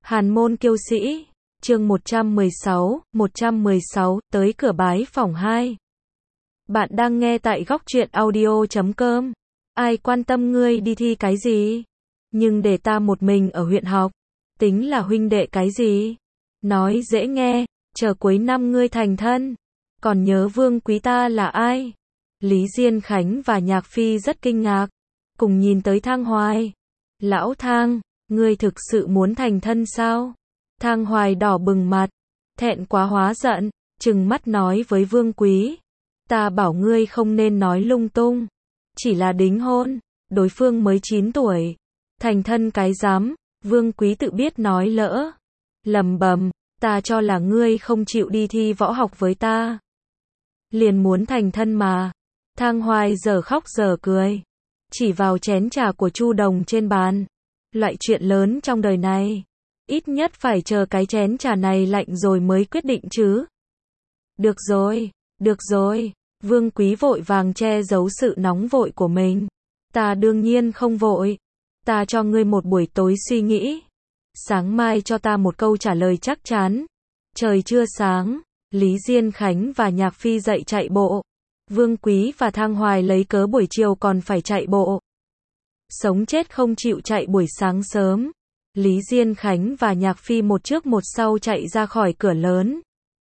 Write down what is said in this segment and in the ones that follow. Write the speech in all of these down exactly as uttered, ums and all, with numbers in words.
Hàn môn kiêu sĩ, chương một trăm mười sáu, một trăm mười sáu, tới cửa bái phỏng hai. Bạn đang nghe tại góc truyện audio chấm com. Ai quan tâm ngươi đi thi cái gì? Nhưng để ta một mình ở huyện học, tính là huynh đệ cái gì? Nói dễ nghe, chờ cuối năm ngươi thành thân. Còn nhớ Vương Quý ta là ai? Lý Diên Khánh và Nhạc Phi rất kinh ngạc, cùng nhìn tới Thang Hoài. Lão Thang, ngươi thực sự muốn thành thân sao? Thang Hoài đỏ bừng mặt, thẹn quá hóa giận, trừng mắt nói với Vương Quý. Ta bảo ngươi không nên nói lung tung. Chỉ là đính hôn, đối phương mới chín tuổi. Thành thân cái dám, Vương Quý tự biết nói lỡ. Lầm bầm, ta cho là ngươi không chịu đi thi võ học với ta. Liền muốn thành thân mà. Thang Hoài giờ khóc giờ cười. Chỉ vào chén trà của Chu Đồng trên bàn. Loại chuyện lớn trong đời này, ít nhất phải chờ cái chén trà này lạnh rồi mới quyết định chứ. Được rồi, được rồi. Vương Quý vội vàng che giấu sự nóng vội của mình. Ta đương nhiên không vội. Ta cho ngươi một buổi tối suy nghĩ. Sáng mai cho ta một câu trả lời chắc chắn. Trời chưa sáng, Lý Diên Khánh và Nhạc Phi dậy chạy bộ. Vương Quý và Thang Hoài lấy cớ buổi chiều còn phải chạy bộ. Sống chết không chịu chạy buổi sáng sớm. Lý Diên Khánh và Nhạc Phi một trước một sau chạy ra khỏi cửa lớn.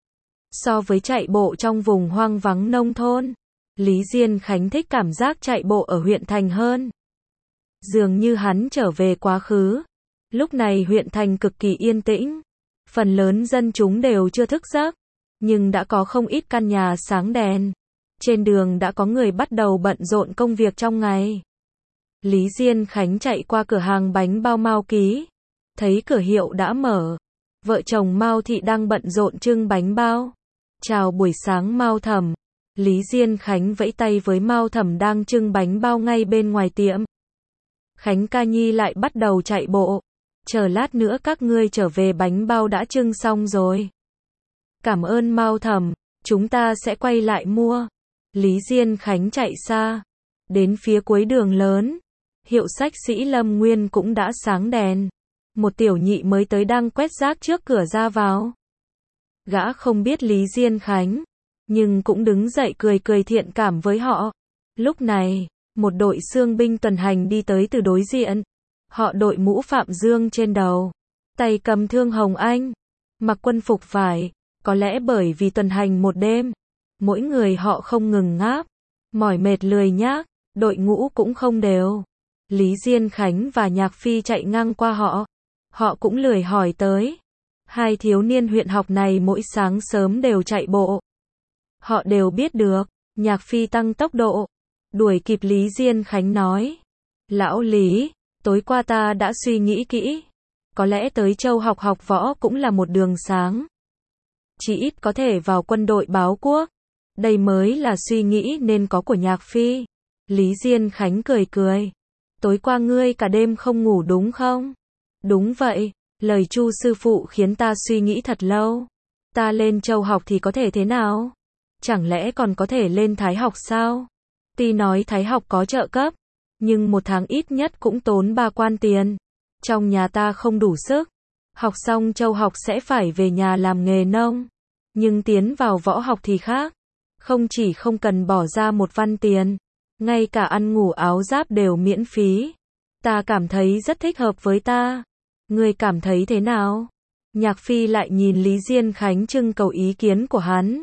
So với chạy bộ trong vùng hoang vắng nông thôn, Lý Diên Khánh thích cảm giác chạy bộ ở huyện thành hơn. Dường như hắn trở về quá khứ. Lúc này huyện thành cực kỳ yên tĩnh. Phần lớn dân chúng đều chưa thức giấc, nhưng đã có không ít căn nhà sáng đèn. Trên đường đã có người bắt đầu bận rộn công việc trong ngày. Lý Diên Khánh chạy qua cửa hàng bánh bao Mao Ký, thấy cửa hiệu đã mở. Vợ chồng Mao Thị đang bận rộn trưng bánh bao. Chào buổi sáng Mao Thẩm. Lý Diên Khánh vẫy tay với Mao Thẩm đang trưng bánh bao ngay bên ngoài tiệm. Khánh ca nhi lại bắt đầu chạy bộ. Chờ lát nữa các ngươi trở về bánh bao đã trưng xong rồi. Cảm ơn Mao Thẩm, chúng ta sẽ quay lại mua. Lý Diên Khánh chạy xa, đến phía cuối đường lớn. Hiệu sách Sĩ Lâm Nguyên cũng đã sáng đèn. Một tiểu nhị mới tới đang quét rác trước cửa ra vào. Gã không biết Lý Diên Khánh, nhưng cũng đứng dậy cười cười thiện cảm với họ. Lúc này, một đội xương binh tuần hành đi tới từ đối diện. Họ đội mũ Phạm Dương trên đầu, tay cầm thương hồng anh, mặc quân phục vải. Có lẽ bởi vì tuần hành một đêm, mỗi người họ không ngừng ngáp, mỏi mệt lười nhác, đội ngũ cũng không đều. Lý Diên Khánh và Nhạc Phi chạy ngang qua họ. Họ cũng lười hỏi tới. Hai thiếu niên huyện học này mỗi sáng sớm đều chạy bộ. Họ đều biết được. Nhạc Phi tăng tốc độ, đuổi kịp Lý Diên Khánh nói. Lão Lý, tối qua ta đã suy nghĩ kỹ. Có lẽ tới Châu học học võ cũng là một đường sáng. Chỉ ít có thể vào quân đội báo quốc. Đây mới là suy nghĩ nên có của Nhạc Phi. Lý Diên Khánh cười cười. Tối qua ngươi cả đêm không ngủ đúng không? Đúng vậy, lời Chu sư phụ khiến ta suy nghĩ thật lâu. Ta lên Châu học thì có thể thế nào? Chẳng lẽ còn có thể lên Thái học sao? Tuy nói Thái học có trợ cấp, nhưng một tháng ít nhất cũng tốn ba quan tiền. Trong nhà ta không đủ sức. Học xong Châu học sẽ phải về nhà làm nghề nông. Nhưng tiến vào võ học thì khác. Không chỉ không cần bỏ ra một văn tiền, ngay cả ăn ngủ áo giáp đều miễn phí. Ta cảm thấy rất thích hợp với ta. Ngươi cảm thấy thế nào? Nhạc Phi lại nhìn Lý Diên Khánh trưng cầu ý kiến của hắn.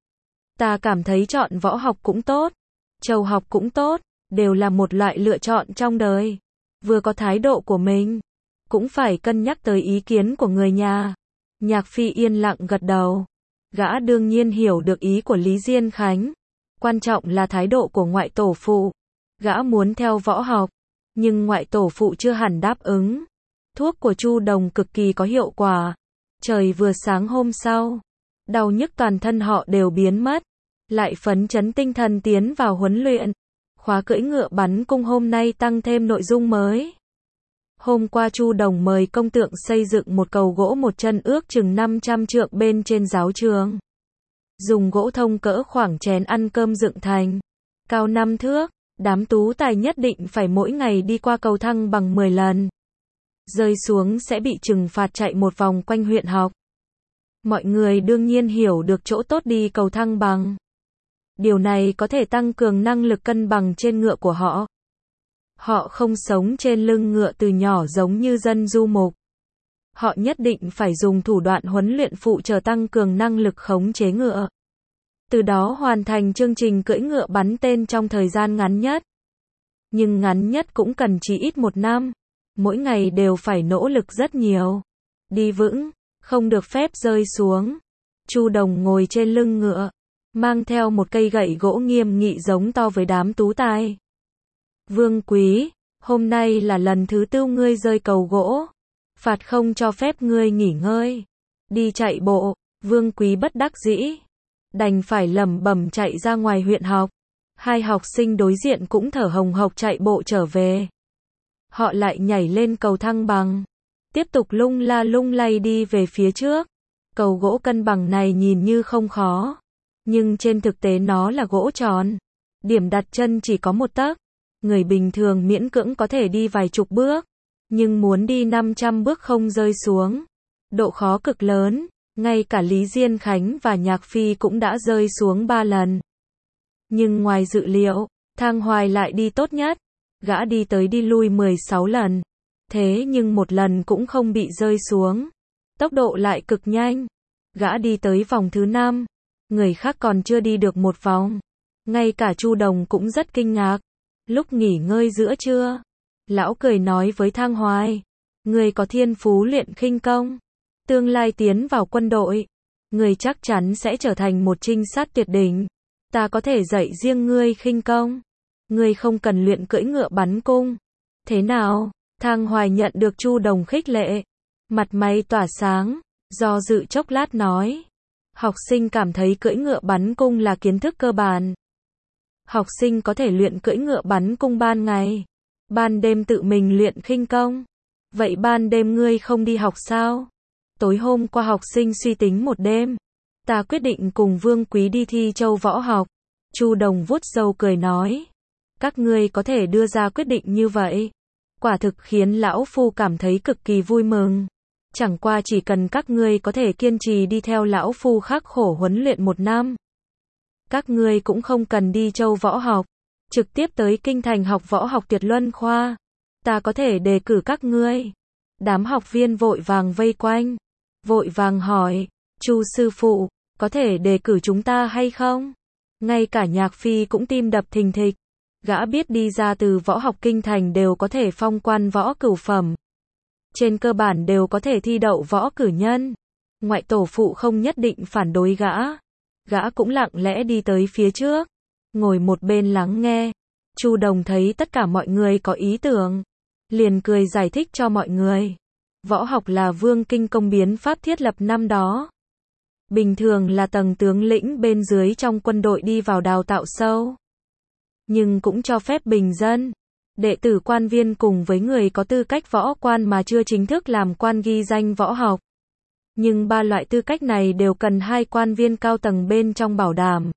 Ta cảm thấy chọn võ học cũng tốt, Châu học cũng tốt, đều là một loại lựa chọn trong đời. Vừa có thái độ của mình, cũng phải cân nhắc tới ý kiến của người nhà. Nhạc Phi yên lặng gật đầu. Gã đương nhiên hiểu được ý của Lý Diên Khánh. Quan trọng là thái độ của ngoại tổ phụ. Gã muốn theo võ học, nhưng ngoại tổ phụ chưa hẳn đáp ứng. Thuốc của Chu Đồng cực kỳ có hiệu quả. Trời vừa sáng hôm sau, đau nhức toàn thân họ đều biến mất. Lại phấn chấn tinh thần tiến vào huấn luyện. Khóa cưỡi ngựa bắn cung hôm nay tăng thêm nội dung mới. Hôm qua Chu Đồng mời công tượng xây dựng một cầu gỗ một chân ước chừng năm trăm trượng bên trên giáo trường. Dùng gỗ thông cỡ khoảng chén ăn cơm dựng thành. Cao năm thước, đám tú tài nhất định phải mỗi ngày đi qua cầu thăng bằng mười lần. rơi xuống sẽ bị trừng phạt chạy một vòng quanh huyện học. Mọi người đương nhiên hiểu được chỗ tốt đi cầu thăng bằng. Điều này có thể tăng cường năng lực cân bằng trên ngựa của họ. Họ không sống trên lưng ngựa từ nhỏ giống như dân du mục. Họ nhất định phải dùng thủ đoạn huấn luyện phụ trợ tăng cường năng lực khống chế ngựa. Từ đó hoàn thành chương trình cưỡi ngựa bắn tên trong thời gian ngắn nhất. Nhưng ngắn nhất cũng cần chỉ ít một năm. Mỗi ngày đều phải nỗ lực rất nhiều. Đi vững, không được phép rơi xuống. Chu Đồng ngồi trên lưng ngựa, mang theo một cây gậy gỗ nghiêm nghị giống to với đám tú tài. Vương Quý, hôm nay là lần thứ tư ngươi rơi cầu gỗ. Phạt không cho phép ngươi nghỉ ngơi. Đi chạy bộ, Vương Quý bất đắc dĩ. Đành phải lẩm bẩm chạy ra ngoài huyện học. Hai học sinh đối diện cũng thở hồng hộc chạy bộ trở về. Họ lại nhảy lên cầu thăng bằng. Tiếp tục lung la lung lay đi về phía trước. Cầu gỗ cân bằng này nhìn như không khó. Nhưng trên thực tế nó là gỗ tròn. Điểm đặt chân chỉ có một tấc. Người bình thường miễn cưỡng có thể đi vài chục bước. Nhưng muốn đi năm trăm bước không rơi xuống. Độ khó cực lớn. Ngay cả Lý Diên Khánh và Nhạc Phi cũng đã rơi xuống ba lần. Nhưng ngoài dự liệu, Thang Hoài lại đi tốt nhất. Gã đi tới đi lui mười sáu lần. Thế nhưng một lần cũng không bị rơi xuống. Tốc độ lại cực nhanh. Gã đi tới vòng thứ năm. Người khác còn chưa đi được một vòng. Ngay cả Chu Đồng cũng rất kinh ngạc. Lúc nghỉ ngơi giữa trưa, lão cười nói với Thang Hoài. Người có thiên phú luyện khinh công. Tương lai tiến vào quân đội. Người chắc chắn sẽ trở thành một trinh sát tuyệt đỉnh. Ta có thể dạy riêng ngươi khinh công. Ngươi không cần luyện cưỡi ngựa bắn cung. Thế nào? Thang Hoài nhận được Chu Đồng khích lệ. Mặt mày tỏa sáng. Do dự chốc lát nói. Học sinh cảm thấy cưỡi ngựa bắn cung là kiến thức cơ bản. Học sinh có thể luyện cưỡi ngựa bắn cung ban ngày. Ban đêm tự mình luyện khinh công. Vậy ban đêm ngươi không đi học sao? Tối hôm qua học sinh suy tính một đêm. Ta quyết định cùng Vương Quý đi thi châu võ học. Chu Đồng vuốt râu cười nói. Các ngươi có thể đưa ra quyết định như vậy. Quả thực khiến lão phu cảm thấy cực kỳ vui mừng. Chẳng qua chỉ cần các ngươi có thể kiên trì đi theo lão phu khắc khổ huấn luyện một năm. Các ngươi cũng không cần đi châu võ học. Trực tiếp tới kinh thành học võ học Tuyệt Luân Khoa. Ta có thể đề cử các ngươi. Đám học viên vội vàng vây quanh. Vội vàng hỏi. Chu sư phụ, có thể đề cử chúng ta hay không? Ngay cả Nhạc Phi cũng tim đập thình thịch. Gã biết đi ra từ võ học kinh thành đều có thể phong quan võ cửu phẩm. Trên cơ bản đều có thể thi đậu võ cử nhân. Ngoại tổ phụ không nhất định phản đối gã. Gã cũng lặng lẽ đi tới phía trước. Ngồi một bên lắng nghe. Chu Đồng thấy tất cả mọi người có ý tưởng. Liền cười giải thích cho mọi người. Võ học là vương kinh công biến pháp thiết lập năm đó. Bình thường là tầng tướng lĩnh bên dưới trong quân đội đi vào đào tạo sâu. Nhưng cũng cho phép bình dân, đệ tử quan viên cùng với người có tư cách võ quan mà chưa chính thức làm quan ghi danh võ học. Nhưng ba loại tư cách này đều cần hai quan viên cao tầng bên trong bảo đảm.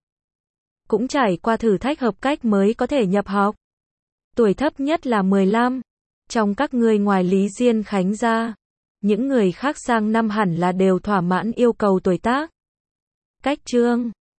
Cũng trải qua thử thách hợp cách mới có thể nhập học. Tuổi thấp nhất là mười lăm. Trong các ngươi ngoài Lý Diên Khánh ra, những người khác sang năm hẳn là đều thỏa mãn yêu cầu tuổi tác. Cách chương